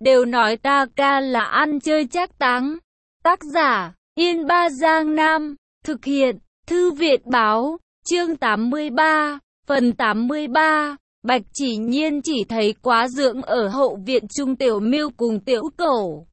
đều nói ta ca là ăn chơi trác táng. Tác giả, Yên Ba Giang Nam, thực hiện, Thư viện báo, chương 83, phần 83. Bạch Chỉ Nhiên chỉ thấy quá dưỡng ở hậu viện Trung Tiểu Miêu cùng Tiểu Cẩu.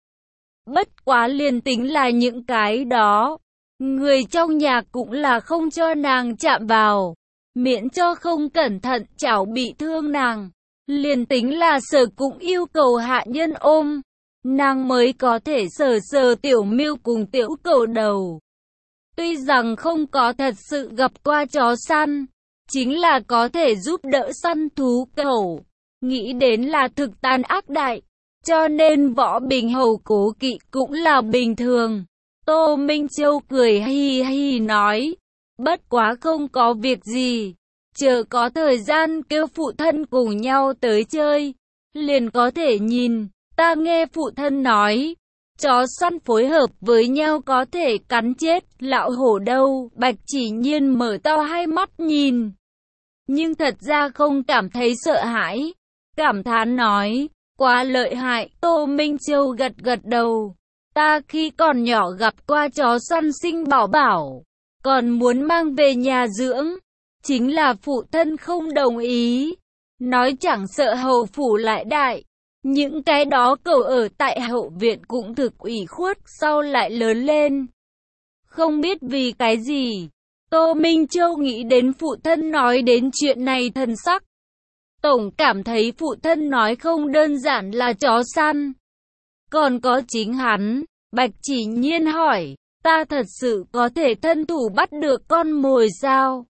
Bất quá liền tính là những cái đó, người trong nhà cũng là không cho nàng chạm vào, miễn cho không cẩn thận chảo bị thương nàng. Liền tính là Sở cũng yêu cầu hạ nhân ôm, nàng mới có thể sờ sờ Tiểu Miêu cùng Tiểu Cẩu đầu. Tuy rằng không có thật sự gặp qua chó săn, chính là có thể giúp đỡ săn thú cẩu, nghĩ đến là thực tàn ác đại, cho nên Võ Bình Hầu cố kỵ cũng là bình thường. Tô Minh Châu cười hi hi nói, bất quá không có việc gì, chờ có thời gian kêu phụ thân cùng nhau tới chơi, liền có thể nhìn. Ta nghe phụ thân nói, chó săn phối hợp với nhau có thể cắn chết lão hổ đâu. Bạch Chỉ Nhiên mở to hai mắt nhìn, nhưng thật ra không cảm thấy sợ hãi, cảm thán nói, quá lợi hại. Tô Minh Châu gật gật đầu, ta khi còn nhỏ gặp qua chó săn sinh bảo bảo, còn muốn mang về nhà dưỡng, chính là phụ thân không đồng ý, nói chẳng sợ hầu phủ lại đại. Những cái đó cậu ở tại hậu viện cũng thực ủy khuất, sau lại lớn lên. Không biết vì cái gì, Tô Minh Châu nghĩ đến phụ thân nói đến chuyện này thần sắc. Tổng cảm thấy phụ thân nói không đơn giản là chó săn. Còn có chính hắn. Bạch Chỉ Nhiên hỏi, ta thật sự có thể thân thủ bắt được con mồi sao?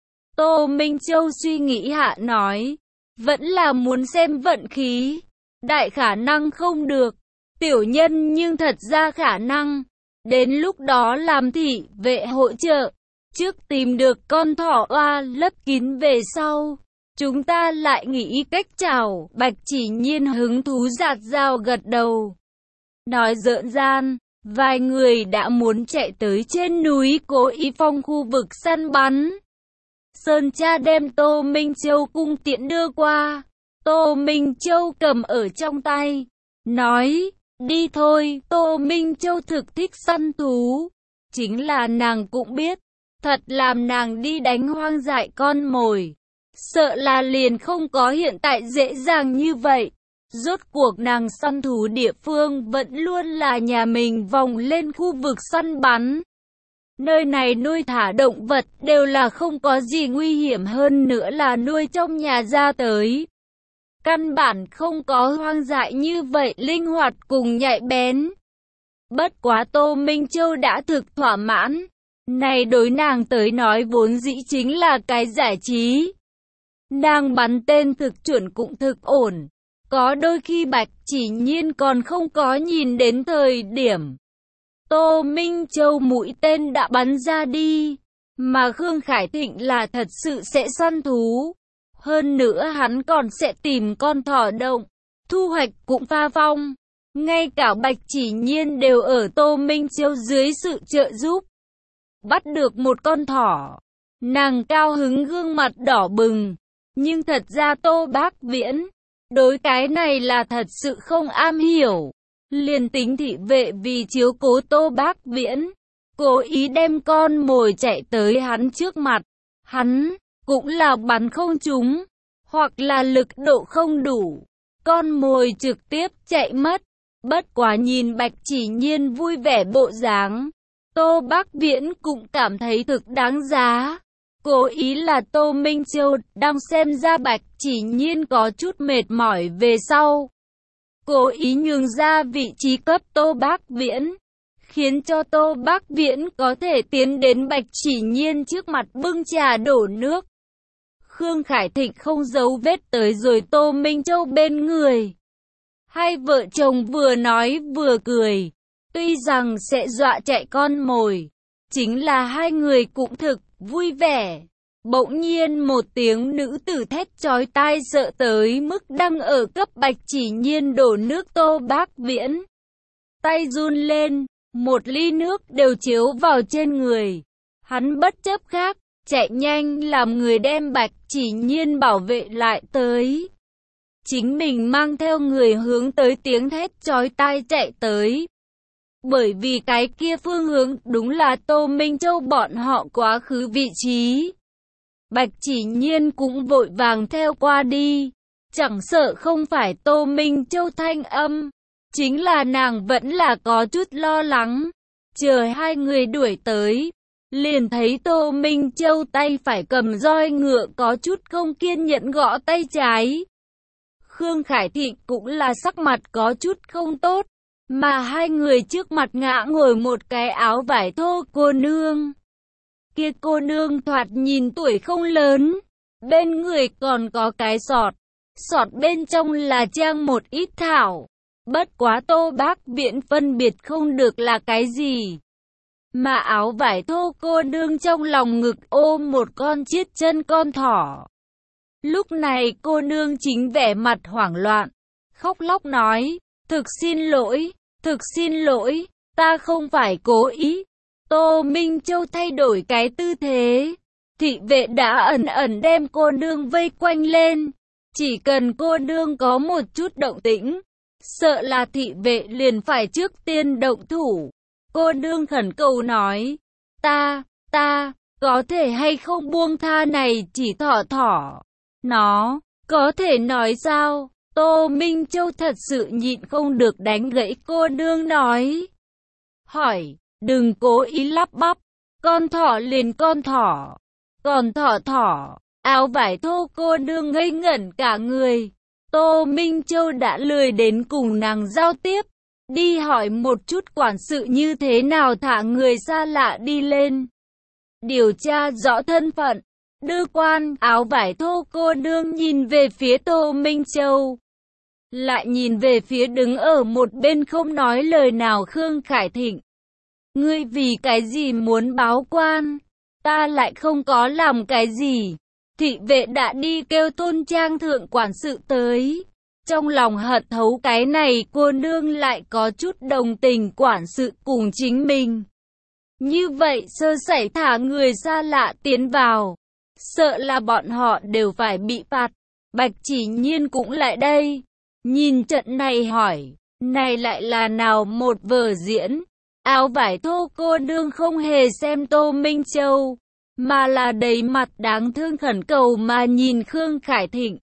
Tô Minh Châu suy nghĩ hạ nói, vẫn là muốn xem vận khí. Đại khả năng không được, tiểu nhân nhưng thật ra khả năng. Đến lúc đó làm thị vệ hỗ trợ, trước tìm được con thỏ oa lấp kín về sau, chúng ta lại nghĩ cách chào. Bạch Chỉ Nhiên hứng thú rạt rào gật đầu. Nói giỡn gian, vài người đã muốn chạy tới trên núi Cố Ý Phong khu vực săn bắn. Sơn Cha đem Tô Minh Châu cung tiễn đưa qua. Tô Minh Châu cầm ở trong tay, nói, đi thôi. Tô Minh Châu thực thích săn thú, chính là nàng cũng biết, thật làm nàng đi đánh hoang dại con mồi, sợ là liền không có hiện tại dễ dàng như vậy. Rốt cuộc nàng săn thú địa phương vẫn luôn là nhà mình vòng lên khu vực săn bắn. Nơi này nuôi thả động vật đều là không có gì nguy hiểm, hơn nữa là nuôi trong nhà ra tới. Căn bản không có hoang dại như vậy linh hoạt cùng nhạy bén. Bất quá Tô Minh Châu đã thực thỏa mãn. Này đối nàng tới nói vốn dĩ chính là cái giải trí. Nàng bắn tên thực chuẩn cũng thực ổn. Có đôi khi Bạch Chỉ Nhiên còn không có nhìn đến thời điểm Tô Minh Châu mũi tên đã bắn ra đi. Mà Khương Khải Thịnh là thật sự sẽ săn thú. Hơn nữa hắn còn sẽ tìm con thỏ động, thu hoạch cũng pha phong. Ngay cả Bạch Chỉ Nhiên đều ở Tô Minh Châu dưới sự trợ giúp bắt được một con thỏ. Nàng cao hứng gương mặt đỏ bừng. Nhưng thật ra Tô Bác Viễn đối cái này là thật sự không am hiểu. Liền tính thị vệ vì chiếu cố Tô Bác Viễn, cố ý đem con mồi chạy tới hắn trước mặt, hắn cũng là bắn không trúng, hoặc là lực độ không đủ, con mồi trực tiếp chạy mất. Bất quá nhìn Bạch Chỉ Nhiên vui vẻ bộ dáng, Tô Bác Viễn cũng cảm thấy thực đáng giá. Cố ý là Tô Minh Châu đang xem ra Bạch Chỉ Nhiên có chút mệt mỏi về sau, cố ý nhường ra vị trí cấp Tô Bác Viễn, khiến cho Tô Bác Viễn có thể tiến đến Bạch Chỉ Nhiên trước mặt bưng trà đổ nước. Khương Khải Thịnh không giấu vết tới rồi Tô Minh Châu bên người. Hai vợ chồng vừa nói vừa cười. Tuy rằng sẽ dọa chạy con mồi, chính là hai người cũng thực vui vẻ. Bỗng nhiên một tiếng nữ tử thét chói tai sợ tới mức đang ở cấp Bạch Chỉ Nhiên đổ nước. Tô Bác Viễn tay run lên, một ly nước đều chiếu vào trên người. Hắn bất chấp khác, chạy nhanh làm người đem Bạch Chỉ Nhiên bảo vệ lại tới. chính mình mang theo người hướng tới tiếng thét chói tai chạy tới. Bởi vì cái kia phương hướng đúng là Tô Minh Châu bọn họ quá khứ vị trí. Bạch Chỉ Nhiên cũng vội vàng theo qua đi. Chẳng sợ không phải Tô Minh Châu thanh âm, chính là nàng vẫn là có chút lo lắng. Chờ hai người đuổi tới, liền thấy Tô Minh Châu tay phải cầm roi ngựa có chút không kiên nhẫn gõ tay trái. Khương Khải Thịnh cũng là sắc mặt có chút không tốt, mà hai người trước mặt ngã ngồi một cái áo vải thô cô nương. Kia cô nương thoạt nhìn tuổi không lớn, bên người còn có cái sọt. Sọt bên trong là trang một ít thảo. Bất quá Tô Bác Viễn phân biệt không được là cái gì. Mà áo vải thô cô nương trong lòng ngực ôm một con chiết chân con thỏ. Lúc này cô nương chính vẻ mặt hoảng loạn, khóc lóc nói, thực xin lỗi, ta không phải cố ý. Tô Minh Châu thay đổi cái tư thế. Thị vệ đã ẩn ẩn đem cô nương vây quanh lên. Chỉ cần cô nương có một chút động tĩnh, sợ là thị vệ liền phải trước tiên động thủ. Cô nương khẩn cầu nói, ta, có thể hay không buông tha này chỉ thỏ. Nó, có thể nói sao? Tô Minh Châu thật sự nhịn không được đánh gãy cô nương nói. Hỏi, đừng cố ý lắp bắp, con thỏ liền con thỏ, còn thỏ. Áo vải thô cô nương ngây ngẩn cả người. Tô Minh Châu đã lười đến cùng nàng giao tiếp. Đi hỏi một chút quản sự như thế nào thả người xa lạ đi lên. Điều tra rõ thân phận. Đưa quan. Áo vải thô cô nương nhìn về phía Tô Minh Châu. Lại nhìn về phía đứng ở một bên không nói lời nào Khương Khải Thịnh. Ngươi vì cái gì muốn báo quan? Ta lại không có làm cái gì. Thị vệ đã đi kêu thôn trang thượng quản sự tới. Trong lòng hận thấu cái này cô nương lại có chút đồng tình quản sự cùng chính mình. Như vậy sơ sẩy thả người xa lạ tiến vào. Sợ là bọn họ đều phải bị phạt. Bạch Chỉ Nhiên cũng lại đây. Nhìn trận này hỏi, này lại là nào một vở diễn. Áo vải thô cô nương không hề xem Tô Minh Châu, mà là đầy mặt đáng thương khẩn cầu mà nhìn Khương Khải Thịnh.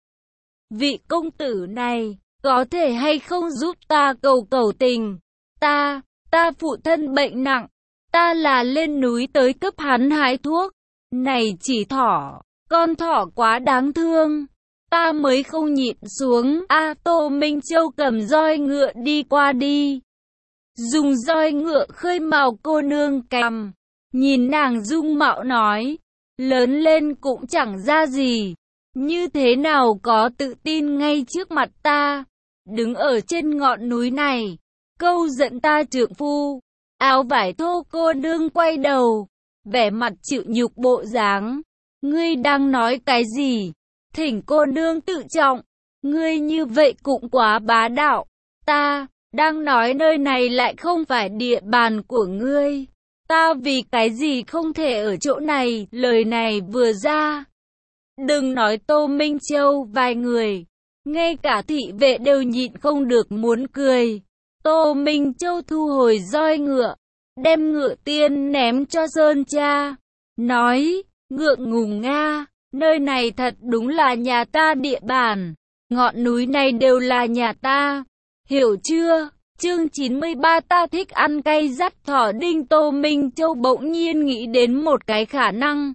Vị công tử này, có thể hay không giúp ta cầu tình? Ta phụ thân bệnh nặng, ta là lên núi tới cấp hắn hái thuốc. Này chỉ thỏ, con thỏ quá đáng thương, ta mới không nhịn xuống. Tô Minh Châu cầm roi ngựa đi qua đi. Dùng roi ngựa khơi mào cô nương cằm. Nhìn nàng dung mạo nói, lớn lên cũng chẳng ra gì. Như thế nào có tự tin ngay trước mặt ta, đứng ở trên ngọn núi này, câu dẫn ta trượng phu. Áo vải thô cô nương quay đầu, vẻ mặt chịu nhục bộ dáng. Ngươi đang nói cái gì? Thỉnh cô nương tự trọng, ngươi như vậy cũng quá bá đạo. Ta đang nói nơi này lại không phải địa bàn của ngươi. Ta vì cái gì không thể ở chỗ này? Lời này vừa ra, đừng nói Tô Minh Châu, vài người, ngay cả thị vệ đều nhịn không được muốn cười. Tô Minh Châu thu hồi roi ngựa, đem ngựa tiên ném cho Sơn Cha, nói, ngượng ngùng nga, nơi này thật đúng là nhà ta địa bàn, ngọn núi này đều là nhà ta, hiểu chưa? Chương 93 ta thích ăn cay dắt thỏ đinh. Tô Minh Châu bỗng nhiên nghĩ đến một cái khả năng.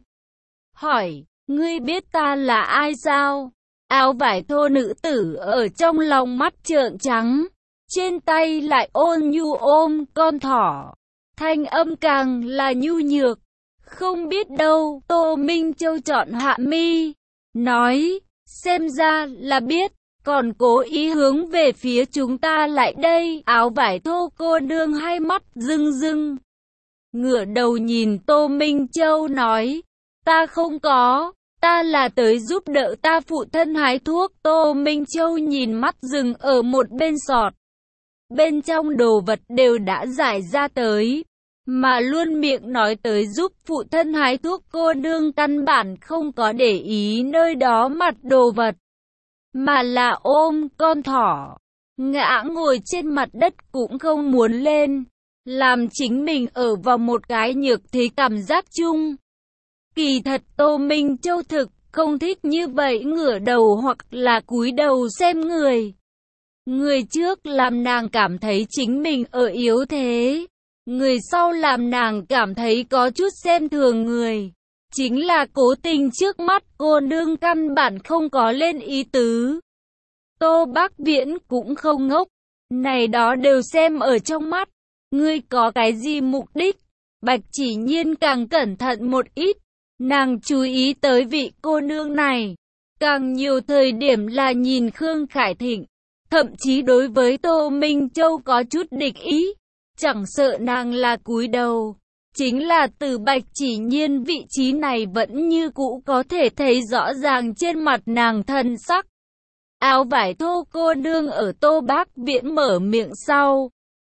Hỏi, ngươi biết ta là ai sao? Áo vải thô nữ tử ở trong lòng mắt trợn trắng, trên tay lại ôn nhu ôm con thỏ. Thanh âm càng là nhu nhược. Không biết đâu. Tô Minh Châu chọn hạ mi, nói, xem ra là biết. Còn cố ý hướng về phía chúng ta lại đây. Áo vải thô cô nương hai mắt rưng rưng, ngửa đầu nhìn Tô Minh Châu nói, ta không có, ta là tới giúp đỡ ta phụ thân hái thuốc. Tô Minh Châu nhìn mắt dừng ở một bên sọt, bên trong đồ vật đều đã giải ra tới, mà luôn miệng nói tới giúp phụ thân hái thuốc. Cô nương căn bản không có để ý nơi đó mặt đồ vật. mà là ôm con thỏ. Ngã ngồi trên mặt đất cũng không muốn lên, làm chính mình ở vào một cái nhược thế cảm giác chung. Kỳ thật Tô Minh Châu thực không thích như vậy ngửa đầu hoặc là cúi đầu xem người. Người trước làm nàng cảm thấy chính mình ở yếu thế, người sau làm nàng cảm thấy có chút xem thường người. Chính là cố tình trước mắt cô nương căn bản không có lên ý tứ. Tô Bác Viễn cũng không ngốc, này đó đều xem ở trong mắt. Ngươi có cái gì mục đích? Bạch Chỉ Nhiên càng cẩn thận một ít, nàng chú ý tới vị cô nương này. Càng nhiều thời điểm là nhìn Khương Khải Thịnh, thậm chí đối với Tô Minh Châu có chút địch ý. Chẳng sợ nàng là cúi đầu, chính là từ Bạch Chỉ Nhiên vị trí này vẫn như cũ có thể thấy rõ ràng trên mặt nàng thân sắc. Áo vải thô cô nương ở Tô Bác Viễn mở miệng sau,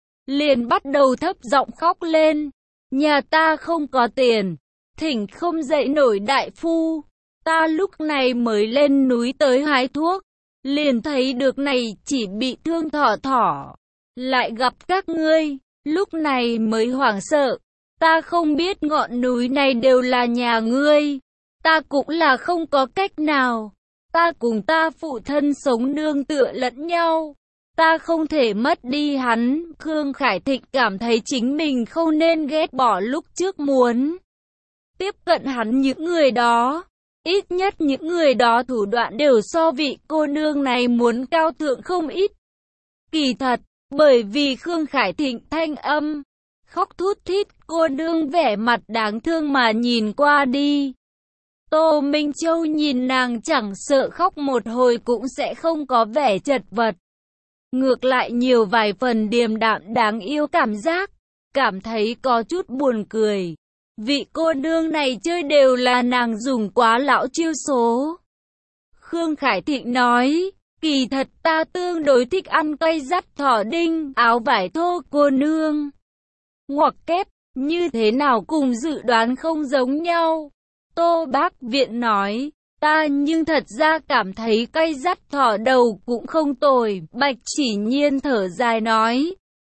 liền bắt đầu thấp giọng khóc lên. Nhà ta không có tiền, thỉnh không dậy nổi đại phu. Ta lúc này mới lên núi tới hái thuốc, liền thấy được này chỉ bị thương thỏ, lại gặp các ngươi, lúc này mới hoảng sợ. Ta không biết ngọn núi này đều là nhà ngươi, ta cũng là không có cách nào. Ta cùng ta phụ thân sống nương tựa lẫn nhau, ta không thể mất đi hắn. Khương Khải Thịnh cảm thấy chính mình không nên ghét bỏ lúc trước muốn tiếp cận hắn những người đó. Ít nhất những người đó thủ đoạn đều so vị cô nương này muốn cao thượng không ít. Kỳ thật, bởi vì Khương Khải Thịnh thanh âm khóc thút thít, cô nương vẻ mặt đáng thương mà nhìn qua đi. Tô Minh Châu nhìn nàng chẳng sợ khóc một hồi cũng sẽ không có vẻ chật vật. Ngược lại nhiều vài phần điềm đạm đáng yêu cảm giác, cảm thấy có chút buồn cười. Vị cô nương này chơi đều là nàng dùng quá lão chiêu số. Khương Khải Thịnh nói, kỳ thật ta tương đối thích ăn cây dắt thỏ đinh, áo vải thô cô nương. Ngoặc kép, như thế nào cùng dự đoán không giống nhau. Tô Bác Viễn nói, ta nhưng thật ra cảm thấy cây dắt thỏ đầu cũng không tồi. Bạch Chỉ Nhiên thở dài nói,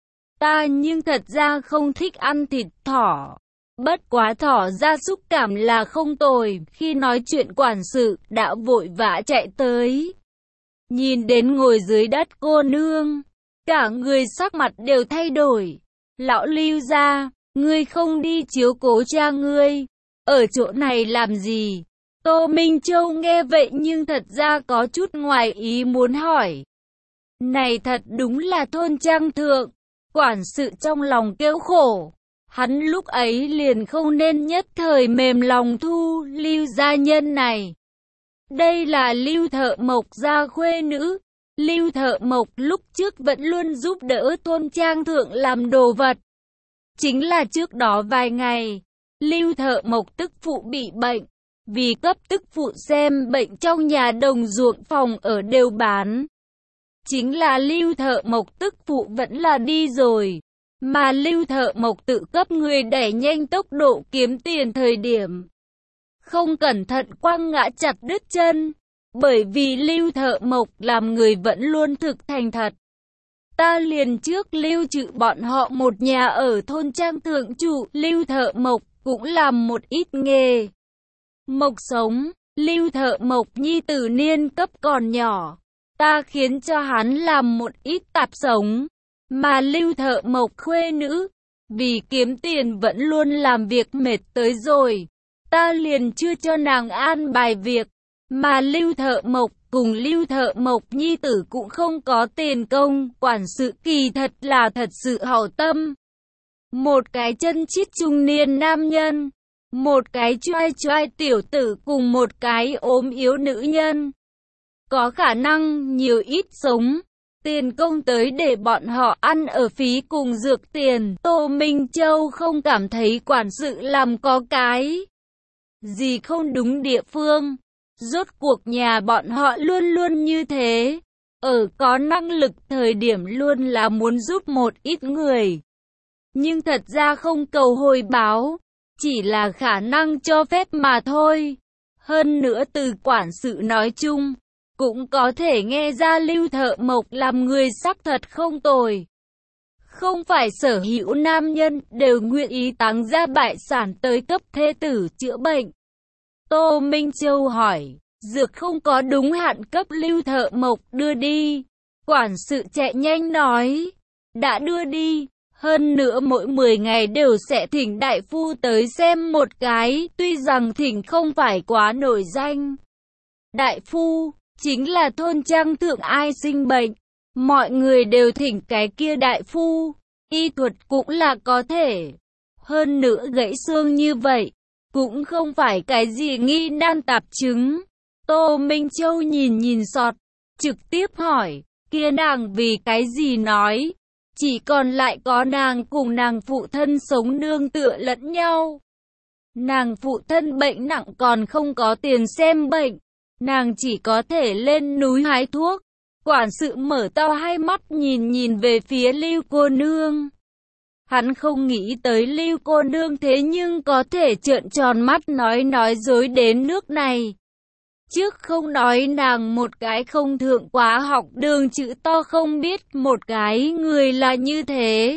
ta nhưng thật ra không thích ăn thịt thỏ. Bất quá thỏ ra xúc cảm là không tồi. Khi nói chuyện quản sự đã vội vã chạy tới, nhìn đến ngồi dưới đất cô nương, cả người sắc mặt đều thay đổi. Lão Lưu gia, ngươi không đi chiếu cố cha ngươi, ở chỗ này làm gì? Tô Minh Châu nghe vậy nhưng thật ra có chút ngoài ý muốn hỏi. Này thật đúng là thôn trang thượng. Quản sự trong lòng kêu khổ. Hắn lúc ấy liền không nên nhất thời mềm lòng thu Lưu gia nhân này. Đây là Lưu Thợ Mộc gia khuê nữ. Lưu Thợ Mộc lúc trước vẫn luôn giúp đỡ thôn trang thượng làm đồ vật. Chính là trước đó vài ngày, Lưu Thợ Mộc tức phụ bị bệnh. Vì cấp tức phụ xem bệnh trong nhà đồng ruộng phòng ở đều bán. Chính là Lưu Thợ Mộc tức phụ vẫn là đi rồi. Mà Lưu Thợ Mộc tự cấp người đẩy nhanh tốc độ kiếm tiền thời điểm, không cẩn thận quăng ngã chặt đứt chân. Bởi vì Lưu Thợ Mộc làm người vẫn luôn thực thành thật. Ta liền trước lưu trữ bọn họ một nhà ở thôn trang thượng trụ. Lưu Thợ Mộc cũng làm một ít nghề mộc sống. Lưu Thợ Mộc nhi tử niên cấp còn nhỏ, ta khiến cho hắn làm một ít tạp sống. Mà Lưu Thợ Mộc khuê nữ, vì kiếm tiền vẫn luôn làm việc mệt tới rồi, ta liền chưa cho nàng an bài việc. Mà Lưu Thợ Mộc cùng Lưu Thợ Mộc nhi tử cũng không có tiền công. Quản sự kỳ thật là thật sự hảo tâm. Một cái chân chít trung niên nam nhân, một cái choai choai tiểu tử cùng một cái ốm yếu nữ nhân, có khả năng nhiều ít sống tiền công tới để bọn họ ăn ở phí cùng dược tiền. Tô Minh Châu không cảm thấy quản sự làm có cái gì không đúng địa phương. Rốt cuộc nhà bọn họ luôn luôn như thế, ở có năng lực thời điểm luôn là muốn giúp một ít người, nhưng thật ra không cầu hồi báo, chỉ là khả năng cho phép mà thôi. Hơn nữa từ quản sự nói chung, cũng có thể nghe ra Lưu Thợ Mộc làm người xác thật không tồi. Không phải sở hữu nam nhân đều nguyện ý táng ra bại sản tới cấp thê tử chữa bệnh. Tô Minh Châu hỏi, dược không có đúng hạn cấp Lưu Thợ Mộc đưa đi. Quản sự chạy nhanh nói, đã đưa đi, hơn nữa mỗi 10 ngày đều sẽ thỉnh đại phu tới xem một cái, tuy rằng thỉnh không phải quá nổi danh. Đại phu, chính là thôn trang thượng ai sinh bệnh, mọi người đều thỉnh cái kia đại phu, y thuật cũng là có thể. Hơn nữa gãy xương như vậy, cũng không phải cái gì nghi nan tạp chứng. Tô Minh Châu nhìn sọt, trực tiếp hỏi, kia nàng vì cái gì nói, chỉ còn lại có nàng cùng nàng phụ thân sống nương tựa lẫn nhau. Nàng phụ thân bệnh nặng còn không có tiền xem bệnh, nàng chỉ có thể lên núi hái thuốc. Quản sự mở to hai mắt nhìn về phía Lưu cô nương. Hắn không nghĩ tới Lưu cô nương thế nhưng có thể trợn tròn mắt nói dối đến nước này. Trước không nói nàng một cái không thượng quá học đường chữ to không biết một cái người là như thế.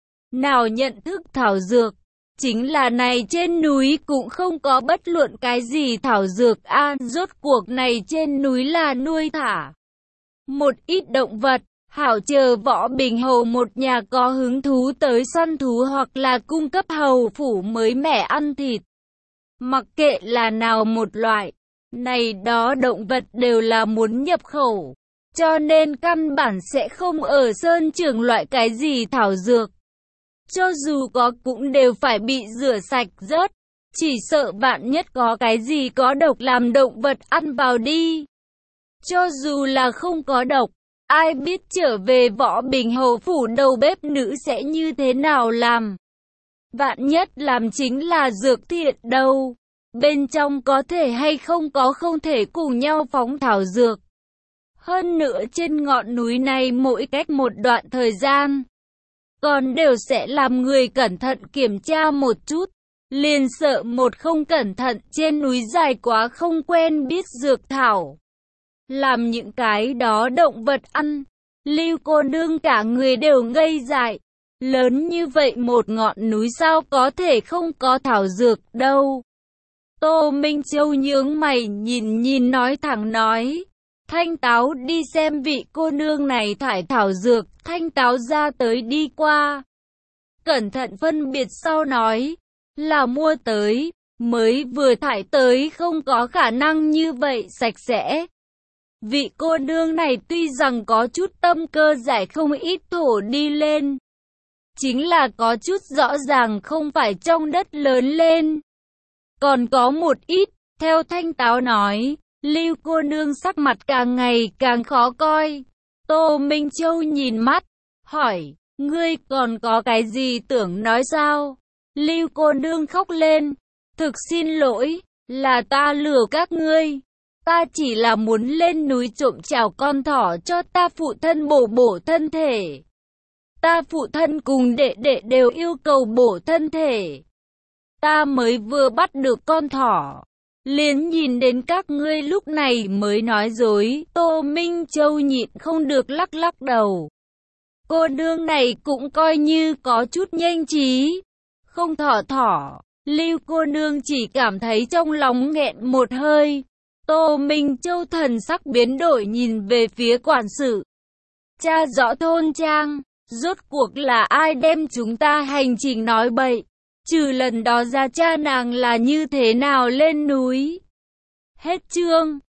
Nào nhận thức thảo dược, chính là này trên núi cũng không có bất luận cái gì thảo dược rốt cuộc này trên núi là nuôi thả một ít động vật, hảo chờ Võ Bình Hầu một nhà có hứng thú tới săn thú hoặc là cung cấp hầu phủ mới mẻ ăn thịt. Mặc kệ là nào một loại, này đó động vật đều là muốn nhập khẩu, cho nên căn bản sẽ không ở sơn trường loại cái gì thảo dược. Cho dù có cũng đều phải bị rửa sạch rớt, chỉ sợ vạn nhất có cái gì có độc làm động vật ăn vào đi. Cho dù là không có độc, ai biết trở về Võ Bình Hầu phủ đầu bếp nữ sẽ như thế nào làm. Vạn nhất làm chính là dược thiện đâu. Bên trong có thể hay không có không thể cùng nhau phóng thảo dược. Hơn nữa trên ngọn núi này mỗi cách một đoạn thời gian, còn đều sẽ làm người cẩn thận kiểm tra một chút. Liền sợ một không cẩn thận trên núi dài quá không quen biết dược thảo, làm những cái đó động vật ăn. Lưu cô nương cả người đều ngây dại. Lớn như vậy một ngọn núi sao có thể không có thảo dược đâu. Tô Minh Châu nhướng mày nhìn nói thẳng nói. Thanh Táo đi xem vị cô nương này thải thảo dược. Thanh Táo ra tới đi qua, cẩn thận phân biệt sau nói, là mua tới, mới vừa thải tới không có khả năng như vậy sạch sẽ. Vị cô nương này tuy rằng có chút tâm cơ giải không ít thổ đi lên, chính là có chút rõ ràng không phải trong đất lớn lên. Còn có một ít, theo Thanh Táo nói, Lưu cô nương sắc mặt càng ngày càng khó coi. Tô Minh Châu nhìn mắt, hỏi, ngươi còn có cái gì tưởng nói sao? Lưu cô nương khóc lên, thực xin lỗi, là ta lừa các ngươi. Ta chỉ là muốn lên núi trộm chảo con thỏ cho ta phụ thân bổ thân thể. Ta phụ thân cùng đệ đệ đều yêu cầu bổ thân thể. Ta mới vừa bắt được con thỏ, liền nhìn đến các ngươi lúc này mới nói dối. Tô Minh Châu nhịn không được lắc đầu. Cô nương này cũng coi như có chút nhanh trí. Không thỏ. Lưu cô nương chỉ cảm thấy trong lòng nghẹn một hơi. Tô Minh Châu thần sắc biến đổi nhìn về phía quản sự. Cha rõ thôn trang, rốt cuộc là ai đem chúng ta hành trình nói bậy. Trừ lần đó ra cha nàng là như thế nào lên núi. Hết chương.